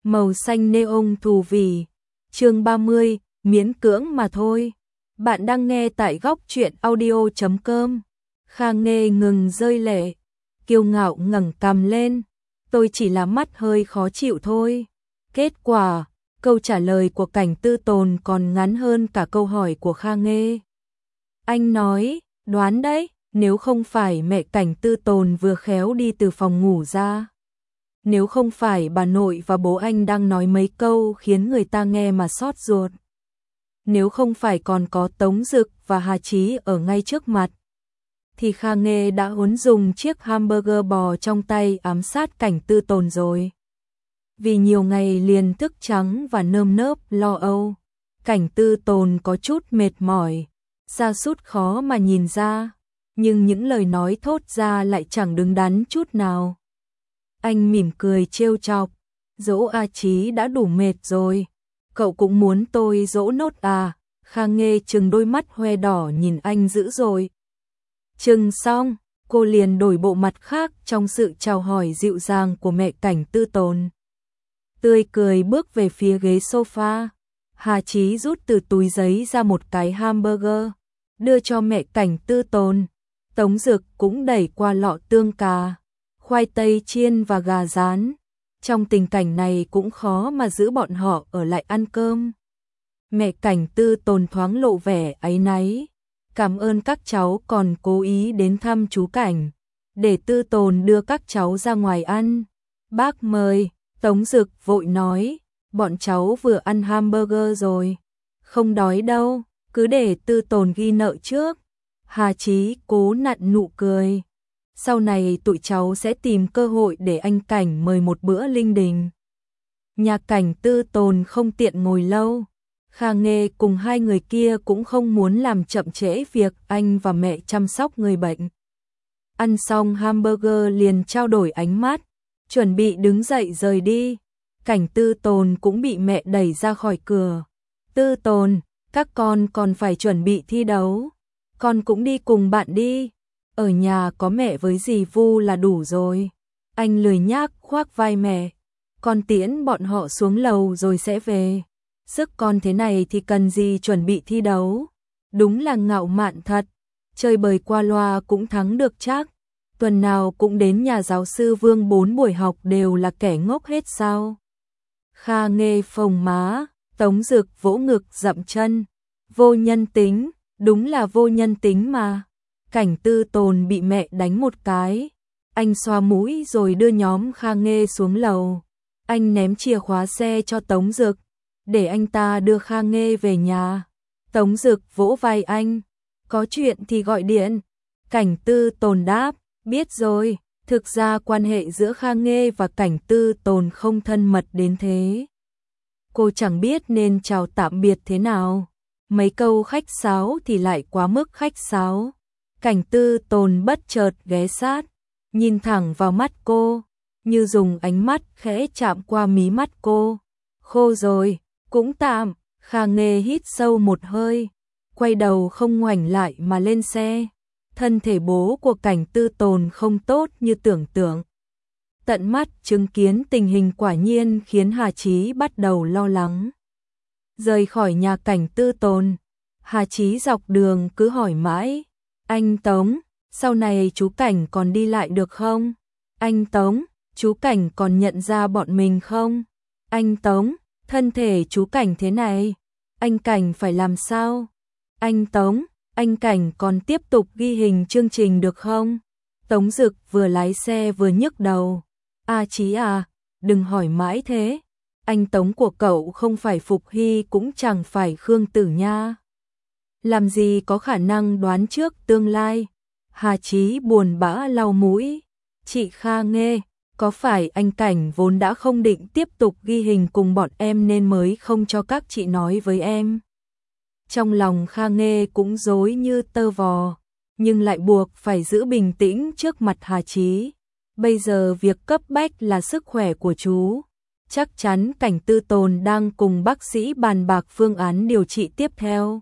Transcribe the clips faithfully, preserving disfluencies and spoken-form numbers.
màu xanh neon thù vì. Chương ba mươi, miễn cưỡng mà thôi. Bạn đang nghe tại góc truyện audio chấm com. Kha Nghê ngừng rơi lệ, kiêu ngạo ngẩng cằm lên. Tôi chỉ là mắt hơi khó chịu thôi. Kết quả, câu trả lời của Cảnh Tư Tồn còn ngắn hơn cả câu hỏi của Kha Nghê. Anh nói, đoán đấy, nếu không phải mẹ Cảnh Tư Tồn vừa khéo đi từ phòng ngủ ra. Nếu không phải bà nội và bố anh đang nói mấy câu khiến người ta nghe mà xót ruột. Nếu không phải còn có Tống Dực và Hà Chí ở ngay trước mặt, thì Kha Nghê đã uốn dùng chiếc hamburger bò trong tay ám sát Cảnh Tư Tồn rồi. Vì nhiều ngày liền thức trắng và nơm nớp lo âu, Cảnh Tư Tồn có chút mệt mỏi, sa sút khó mà nhìn ra, nhưng những lời nói thốt ra lại chẳng đứng đắn chút nào. Anh mỉm cười trêu chọc, dỗ A Chí đã đủ mệt rồi, cậu cũng muốn tôi dỗ nốt à? Kha Nghê trừng đôi mắt hoe đỏ nhìn anh dữ dội. Trừng xong, cô liền đổi bộ mặt khác trong sự chào hỏi dịu dàng của mẹ Cảnh Tư Tồn. Tươi cười bước về phía ghế sofa, Hà Chí rút từ túi giấy ra một cái hamburger, đưa cho mẹ Cảnh Tư Tồn. Tống Dực cũng đẩy qua lọ tương cà, khoai tây chiên và gà rán. Trong tình cảnh này cũng khó mà giữ bọn họ ở lại ăn cơm. Mẹ Cảnh Tư Tồn thoáng lộ vẻ áy náy. Cảm ơn các cháu còn cố ý đến thăm chú Cảnh, để Tư Tồn đưa các cháu ra ngoài ăn. Bác mời. Tống Dực vội nói, bọn cháu vừa ăn hamburger rồi. Không đói đâu, cứ để Tư Tồn ghi nợ trước. Hà Chí cố nặn nụ cười. Sau này tụi cháu sẽ tìm cơ hội để anh Cảnh mời một bữa linh đình. Nhà Cảnh Tư Tồn không tiện ngồi lâu. Kha Nghê cùng hai người kia cũng không muốn làm chậm trễ việc anh và mẹ chăm sóc người bệnh. Ăn xong hamburger liền trao đổi ánh mắt, chuẩn bị đứng dậy rời đi. Cảnh Tư Tồn cũng bị mẹ đẩy ra khỏi cửa. Tư Tồn, các con còn phải chuẩn bị thi đấu. Con cũng đi cùng bạn đi. Ở nhà có mẹ với dì Vu là đủ rồi. Anh lười nhác khoác vai mẹ. Con tiễn bọn họ xuống lầu rồi sẽ về. Sức con thế này thì cần gì chuẩn bị thi đấu. Đúng là ngạo mạn thật. Chơi bời qua loa cũng thắng được chắc. Tuần nào cũng đến nhà giáo sư Vương bốn buổi học đều là kẻ ngốc hết sao. Kha Nghê phồng má, Tống Dực vỗ ngực dậm chân. Vô nhân tính, đúng là vô nhân tính mà. Cảnh Tư Tồn bị mẹ đánh một cái. Anh xoa mũi rồi đưa nhóm Kha Nghê xuống lầu. Anh ném chìa khóa xe cho Tống Dực, để anh ta đưa Kha Nghê về nhà. Tống Dực vỗ vai anh. Có chuyện thì gọi điện. Cảnh Tư Tồn đáp. Biết rồi, thực ra quan hệ giữa Kha Nghê và Cảnh Tư Tồn không thân mật đến thế. Cô chẳng biết nên chào tạm biệt thế nào. Mấy câu khách sáo thì lại quá mức khách sáo. Cảnh Tư Tồn bất chợt ghé sát, nhìn thẳng vào mắt cô, như dùng ánh mắt khẽ chạm qua mí mắt cô. Khô rồi, cũng tạm. Kha Nghê hít sâu một hơi, quay đầu không ngoảnh lại mà lên xe. Thân thể bố của Cảnh Tư Tồn không tốt như tưởng tượng. Tận mắt chứng kiến tình hình quả nhiên khiến Hà Chí bắt đầu lo lắng. Rời khỏi nhà Cảnh Tư Tồn, Hà Chí dọc đường cứ hỏi mãi. Anh Tống, sau này chú Cảnh còn đi lại được không? Anh Tống, chú Cảnh còn nhận ra bọn mình không? Anh Tống, thân thể chú Cảnh thế này, anh Cảnh phải làm sao? Anh Tống, anh Cảnh còn tiếp tục ghi hình chương trình được không? Tống Dực vừa lái xe vừa nhức đầu. A Chí à, đừng hỏi mãi thế. Anh Tống của cậu không phải Phục Hy cũng chẳng phải Khương Tử Nha. Làm gì có khả năng đoán trước tương lai. Hà Chí buồn bã lau mũi. Chị Kha Nghê, có phải anh Cảnh vốn đã không định tiếp tục ghi hình cùng bọn em nên mới không cho các chị nói với em? Trong lòng Kha Nghê cũng rối như tơ vò, nhưng lại buộc phải giữ bình tĩnh trước mặt Hà Chí. Bây giờ việc cấp bách là sức khỏe của chú. Chắc chắn Cảnh Tư Tồn đang cùng bác sĩ bàn bạc phương án điều trị tiếp theo.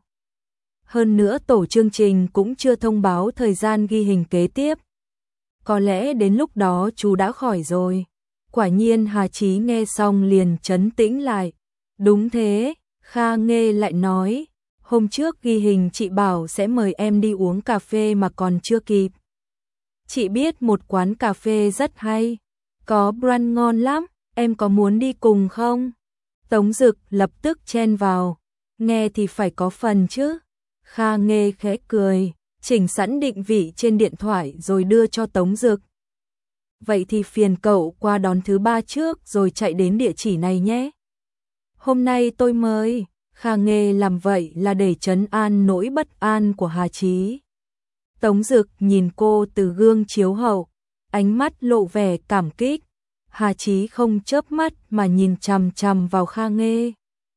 Hơn nữa tổ chương trình cũng chưa thông báo thời gian ghi hình kế tiếp. Có lẽ đến lúc đó chú đã khỏi rồi. Quả nhiên Hà Chí nghe xong liền trấn tĩnh lại. Đúng thế, Kha Nghê lại nói, hôm trước ghi hình chị bảo sẽ mời em đi uống cà phê mà còn chưa kịp. Chị biết một quán cà phê rất hay, có brunch ngon lắm, em có muốn đi cùng không? Tống Dực lập tức chen vào, nghe thì phải có phần chứ. Kha Nghê khẽ cười, chỉnh sẵn định vị trên điện thoại rồi đưa cho Tống Dực. Vậy thì phiền cậu qua đón thứ ba trước rồi chạy đến địa chỉ này nhé. Hôm nay tôi mời. Kha Nghê làm vậy là để trấn an nỗi bất an của Hà Chí. Tống Dực nhìn cô từ gương chiếu hậu, ánh mắt lộ vẻ cảm kích. Hà Chí không chớp mắt mà nhìn chằm chằm vào Kha Nghê.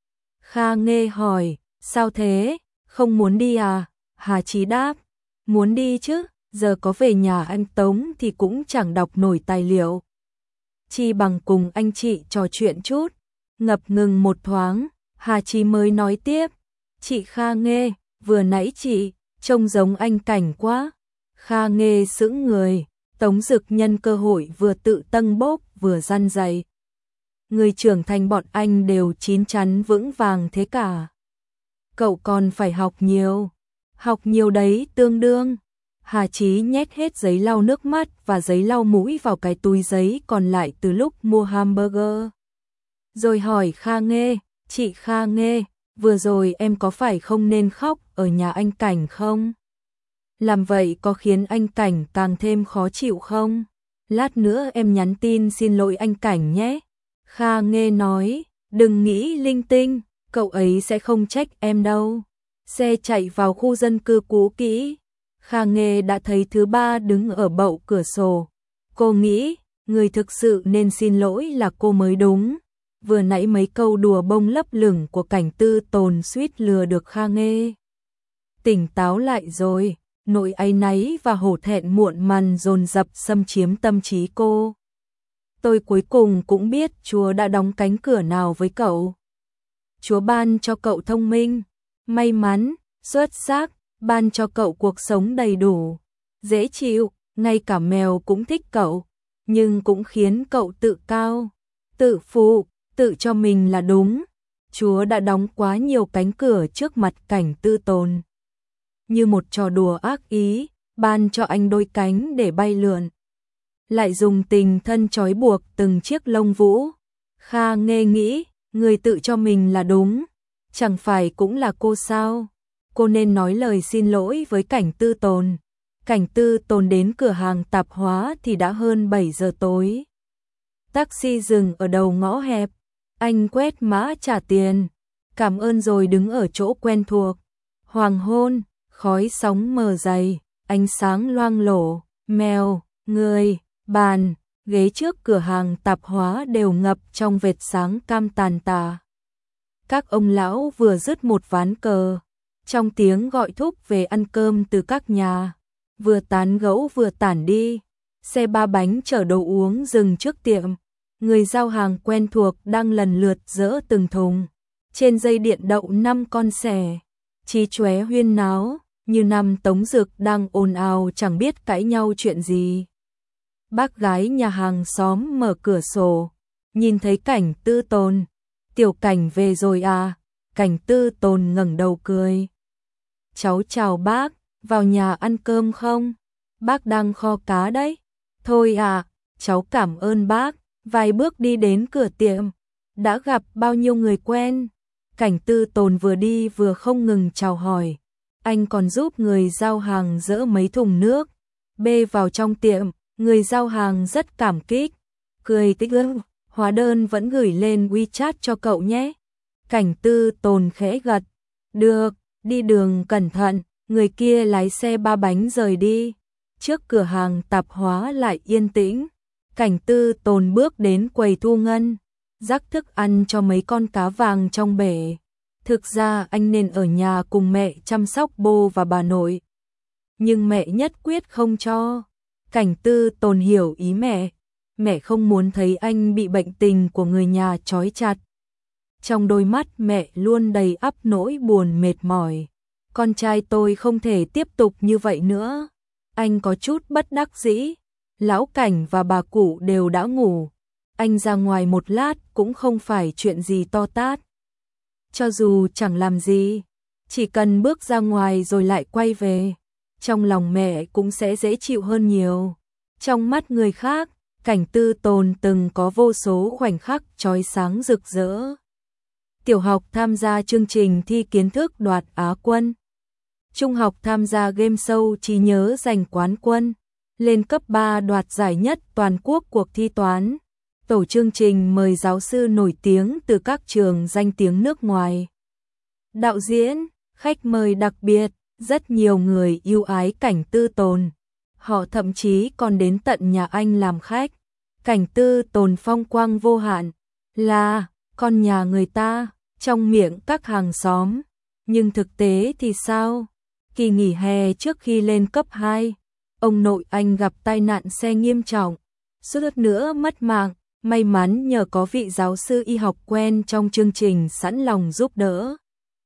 Kha Nghê hỏi, sao thế, không muốn đi à? Hà Chí đáp, muốn đi chứ, giờ có về nhà anh Tống thì cũng chẳng đọc nổi tài liệu. Chi bằng cùng anh chị trò chuyện chút. Ngập ngừng một thoáng, Hà Chí mới nói tiếp, chị Kha Nghê, vừa nãy chị, trông giống anh Cảnh quá. Kha Nghê sững người, Tống Dực nhân cơ hội vừa tự tâng bốc vừa răn dạy. Người trưởng thành bọn anh đều chín chắn vững vàng thế cả. Cậu còn phải học nhiều, học nhiều đấy tương đương. Hà Chí nhét hết giấy lau nước mắt và giấy lau mũi vào cái túi giấy còn lại từ lúc mua hamburger. Rồi hỏi Kha Nghê, chị Kha Nghê, vừa rồi em có phải không nên khóc ở nhà anh Cảnh không? Làm vậy có khiến anh Cảnh càng thêm khó chịu không? Lát nữa em nhắn tin xin lỗi anh Cảnh nhé. Kha Nghê nói, đừng nghĩ linh tinh, cậu ấy sẽ không trách em đâu. Xe chạy vào khu dân cư cũ kỹ. Kha Nghê đã thấy thứ ba đứng ở bậu cửa sổ. Cô nghĩ, người thực sự nên xin lỗi là cô mới đúng. Vừa nãy mấy câu đùa bông lấp lửng của Cảnh Tư Tồn suýt lừa được Kha Nghê. Tỉnh táo lại rồi, nỗi áy náy và hổ thẹn muộn màn dồn dập xâm chiếm tâm trí cô. Tôi cuối cùng cũng biết Chúa đã đóng cánh cửa nào với cậu. Chúa ban cho cậu thông minh, may mắn, xuất sắc, ban cho cậu cuộc sống đầy đủ, dễ chịu, ngay cả mèo cũng thích cậu, nhưng cũng khiến cậu tự cao, tự phụ, tự cho mình là đúng. Chúa đã đóng quá nhiều cánh cửa trước mặt Cảnh Tư Tồn. Như một trò đùa ác ý, ban cho anh đôi cánh để bay lượn. Lại dùng tình thân trói buộc từng chiếc lông vũ. Kha Nghê nghĩ, người tự cho mình là đúng, chẳng phải cũng là cô sao? Cô nên nói lời xin lỗi với Cảnh Tư Tồn. Cảnh Tư Tồn đến cửa hàng tạp hóa thì đã hơn bảy giờ tối. Taxi dừng ở đầu ngõ hẹp. Anh quét mã trả tiền, cảm ơn rồi đứng ở chỗ quen thuộc. Hoàng hôn, khói sóng mờ dày, ánh sáng loang lổ, mèo, người, bàn, ghế trước cửa hàng tạp hóa đều ngập trong vệt sáng cam tàn tà. Các ông lão vừa dứt một ván cờ, trong tiếng gọi thúc về ăn cơm từ các nhà, vừa tán gẫu vừa tản đi. Xe ba bánh chở đồ uống dừng trước tiệm. Người giao hàng quen thuộc đang lần lượt dỡ từng thùng. Trên dây điện đậu năm con sẻ. Chí chóe huyên náo, như năm Tống Dực đang ồn ào chẳng biết cãi nhau chuyện gì. Bác gái nhà hàng xóm mở cửa sổ, nhìn thấy Cảnh Tư Tồn. Tiểu Cảnh về rồi à? Cảnh Tư Tồn ngẩng đầu cười. Cháu chào bác, vào nhà ăn cơm không? Bác đang kho cá đấy. Thôi à, cháu cảm ơn bác. Vài bước đi đến cửa tiệm, đã gặp bao nhiêu người quen. Cảnh Tư Tồn vừa đi vừa không ngừng chào hỏi. Anh còn giúp người giao hàng dỡ mấy thùng nước, bê vào trong tiệm. Người giao hàng rất cảm kích, cười tích ức, hóa đơn vẫn gửi lên WeChat cho cậu nhé. Cảnh Tư Tồn khẽ gật, được, đi đường cẩn thận. Người kia lái xe ba bánh rời đi. Trước cửa hàng tạp hóa lại yên tĩnh. Cảnh Tư Tồn bước đến quầy thu ngân, rắc thức ăn cho mấy con cá vàng trong bể. Thực ra anh nên ở nhà cùng mẹ chăm sóc bố và bà nội, nhưng mẹ nhất quyết không cho. Cảnh Tư Tồn hiểu ý mẹ, mẹ không muốn thấy anh bị bệnh tình của người nhà trói chặt. Trong đôi mắt mẹ luôn đầy ắp nỗi buồn mệt mỏi. Con trai tôi không thể tiếp tục như vậy nữa. Anh có chút bất đắc dĩ. Lão Cảnh và bà cụ đều đã ngủ. anh ra ngoài một lát cũng không phải chuyện gì to tát. Cho dù chẳng làm gì, chỉ cần bước ra ngoài rồi lại quay về, trong lòng mẹ cũng sẽ dễ chịu hơn nhiều. Trong mắt người khác, Cảnh Tư Tồn từng có vô số khoảnh khắc chói sáng rực rỡ. Tiểu học tham gia chương trình thi kiến thức đoạt Á quân. Trung học tham gia game show trí nhớ giành quán quân. Lên cấp ba đoạt giải nhất toàn quốc cuộc thi toán. Tổ chương trình mời giáo sư nổi tiếng từ các trường danh tiếng nước ngoài. Đạo diễn, khách mời đặc biệt, rất nhiều người yêu ái Cảnh Tư Tồn. Họ thậm chí còn đến tận nhà anh làm khách. Cảnh Tư Tồn phong quang vô hạn, là con nhà người ta, trong miệng các hàng xóm. Nhưng thực tế thì sao? Kỳ nghỉ hè trước khi lên cấp hai, ông nội anh gặp tai nạn xe nghiêm trọng, suýt nữa mất mạng. May mắn nhờ có vị giáo sư y học quen trong chương trình sẵn lòng giúp đỡ.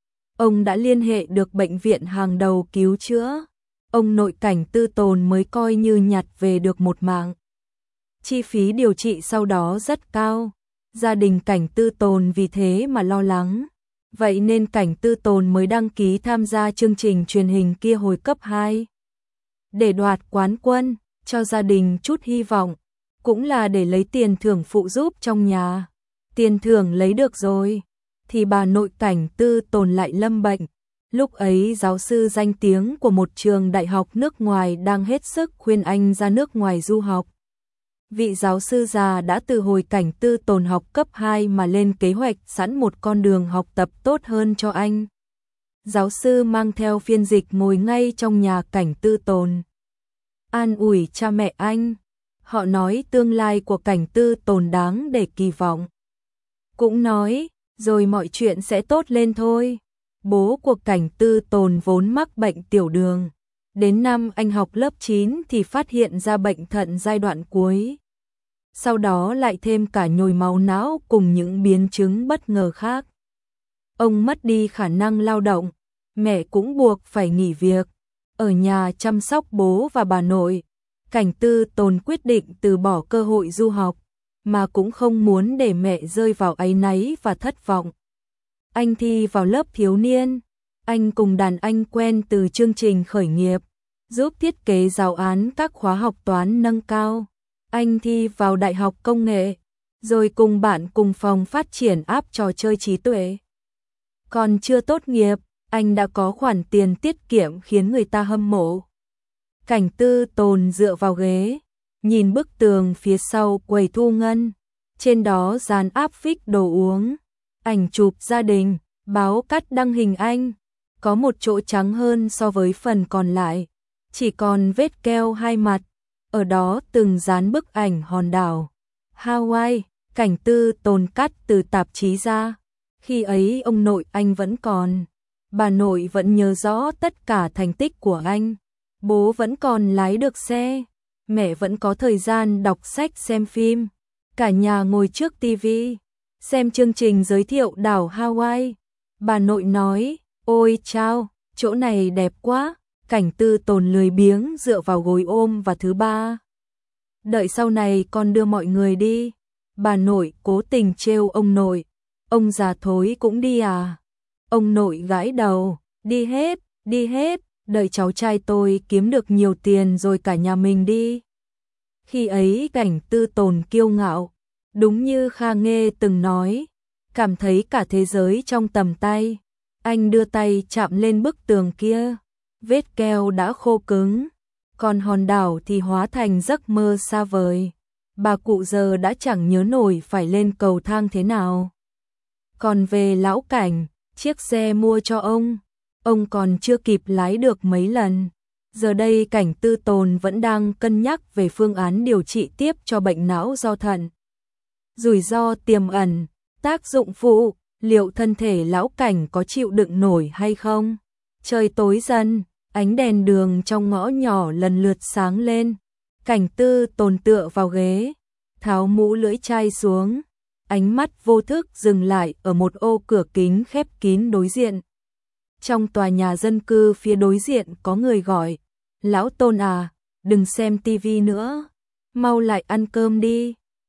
Ông đã liên hệ được bệnh viện hàng đầu cứu chữa. Ông nội Cảnh Tư Tồn mới coi như nhặt về được một mạng. Chi phí điều trị sau đó rất cao. Gia đình Cảnh Tư Tồn vì thế mà lo lắng. Vậy nên Cảnh Tư Tồn mới đăng ký tham gia chương trình truyền hình kia hồi cấp hai. Để đoạt quán quân, cho gia đình chút hy vọng. Cũng là để lấy tiền thưởng phụ giúp trong nhà. Tiền thưởng lấy được rồi, thì bà nội Cảnh Tư Tồn lại lâm bệnh. Lúc ấy giáo sư danh tiếng của một trường đại học nước ngoài đang hết sức khuyên anh ra nước ngoài du học. Vị giáo sư già đã từ hồi Cảnh Tư Tồn học cấp hai mà lên kế hoạch sẵn một con đường học tập tốt hơn cho anh. Giáo sư mang theo phiên dịch ngồi ngay trong nhà Cảnh Tư Tồn. An ủi cha mẹ anh. Họ nói tương lai của Cảnh Tư Tồn đáng để kỳ vọng. Cũng nói, rồi mọi chuyện sẽ tốt lên thôi. Bố của Cảnh Tư Tồn vốn mắc bệnh tiểu đường. Đến năm anh học lớp chín thì phát hiện ra bệnh thận giai đoạn cuối. Sau đó lại thêm cả nhồi máu não cùng những biến chứng bất ngờ khác. Ông mất đi khả năng lao động, mẹ cũng buộc phải nghỉ việc, ở nhà chăm sóc bố và bà nội. Cảnh Tư Tồn quyết định từ bỏ cơ hội du học, mà cũng không muốn để mẹ rơi vào áy náy và thất vọng. Anh thi vào lớp thiếu niên, anh cùng đàn anh quen từ chương trình khởi nghiệp, giúp thiết kế giáo án các khóa học toán nâng cao. Anh thi vào Đại học Công nghệ, rồi cùng bạn cùng phòng phát triển app trò chơi trí tuệ. Còn chưa tốt nghiệp, anh đã có khoản tiền tiết kiệm khiến người ta hâm mộ. Cảnh Tư Tồn dựa vào ghế, nhìn bức tường phía sau quầy thu ngân, trên đó dán áp phích đồ uống, ảnh chụp gia đình, báo cắt đăng hình anh, có một chỗ trắng hơn so với phần còn lại, chỉ còn vết keo hai mặt, ở đó từng dán bức ảnh hòn đảo Hawaii. Cảnh Tư Tồn cắt từ tạp chí ra, khi ấy ông nội anh vẫn còn, bà nội vẫn nhớ rõ tất cả thành tích của anh. Bố vẫn còn lái được xe, mẹ vẫn có thời gian đọc sách xem phim. Cả nhà ngồi trước tivi, xem chương trình giới thiệu đảo Hawaii. Bà nội nói, ôi chao, chỗ này đẹp quá. Cảnh Tư Tồn lười biếng dựa vào gối ôm và thứ ba. Đợi sau này con đưa mọi người đi. Bà nội cố tình trêu ông nội, ông già thối cũng đi à? Ông nội gãi đầu, đi hết, đi hết. Đợi cháu trai tôi kiếm được nhiều tiền rồi cả nhà mình đi. Khi ấy Cảnh Tư Tồn kiêu ngạo, đúng như Kha Nghê từng nói, cảm thấy cả thế giới trong tầm tay. Anh đưa tay chạm lên bức tường kia, vết keo đã khô cứng, còn hòn đảo thì hóa thành giấc mơ xa vời. Bà cụ giờ đã chẳng nhớ nổi phải lên cầu thang thế nào. Còn về lão Cảnh, chiếc xe mua cho ông, ông còn chưa kịp lái được mấy lần. Giờ đây Cảnh Tư Tồn vẫn đang cân nhắc về phương án điều trị tiếp cho bệnh não do thận. Rủi ro tiềm ẩn, tác dụng phụ, liệu thân thể lão Cảnh có chịu đựng nổi hay không? Trời tối dần, ánh đèn đường trong ngõ nhỏ lần lượt sáng lên. Cảnh Tư Tồn tựa vào ghế, tháo mũ lưỡi chai xuống, ánh mắt vô thức dừng lại ở một ô cửa kính khép kín đối diện. Trong tòa nhà dân cư phía đối diện có người gọi, lão Tôn à, đừng xem tivi nữa, mau lại ăn cơm đi.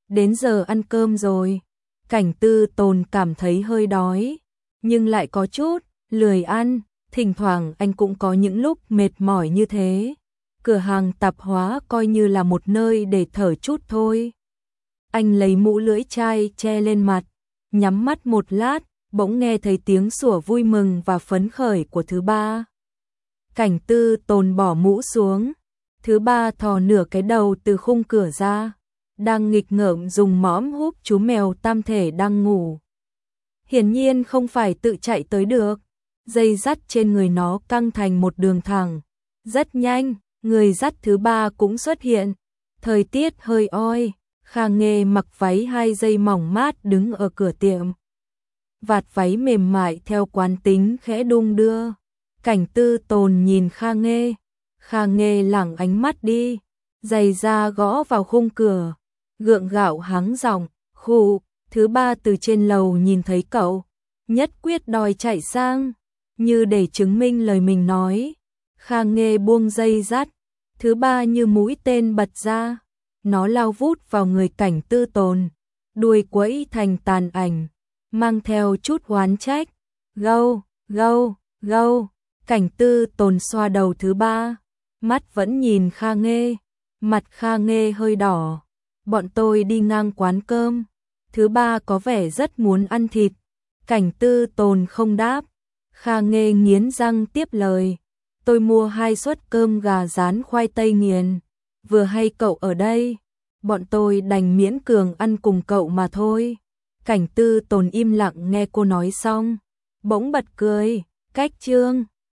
đến giờ ăn cơm rồi. Cảnh Tư Tồn cảm thấy hơi đói, nhưng lại có chút lười ăn, thỉnh thoảng anh cũng có những lúc mệt mỏi như thế. Cửa hàng tạp hóa coi như là một nơi để thở chút thôi. Anh lấy mũ lưỡi chai che lên mặt, nhắm mắt một lát, bỗng nghe thấy tiếng sủa vui mừng và phấn khởi của thứ ba. Cảnh Tư Tồn bỏ mũ xuống, thứ ba thò nửa cái đầu từ khung cửa ra, đang nghịch ngợm dùng mõm húp chú mèo tam thể đang ngủ. Hiển nhiên không phải tự chạy tới được, dây dắt trên người nó căng thành một đường thẳng. Rất nhanh, người dắt thứ ba cũng xuất hiện. Thời tiết hơi oi, Kha Nghê mặc váy hai dây mỏng mát đứng ở cửa tiệm. Vạt váy mềm mại theo quán tính khẽ đung đưa. Cảnh Tư Tồn nhìn Kha Nghê, Kha Nghê lẳng ánh mắt đi, giày da gõ vào khung cửa, gượng gạo hắng giọng, khụ. Thứ ba từ trên lầu nhìn thấy cậu, nhất quyết đòi chạy sang, như để chứng minh lời mình nói. Kha Nghê buông dây dắt, thứ ba như mũi tên bật ra, nó lao vút vào người Cảnh Tư Tồn, đuôi quẫy thành tàn ảnh, mang theo chút oán trách. Gâu, gâu, gâu. Cảnh Tư Tồn xoa đầu thứ ba, mắt vẫn nhìn Kha Nghê, mặt Kha Nghê hơi đỏ. Bọn tôi đi ngang quán cơm, thứ ba có vẻ rất muốn ăn thịt. Cảnh Tư Tồn không đáp. Kha Nghê nghiến răng tiếp lời, tôi mua hai suất cơm gà rán khoai tây nghiền, vừa hay cậu ở đây, bọn tôi đành miễn cường ăn cùng cậu mà thôi. Cảnh Tư Tồn im lặng nghe cô nói xong, bỗng bật cười, cách chương.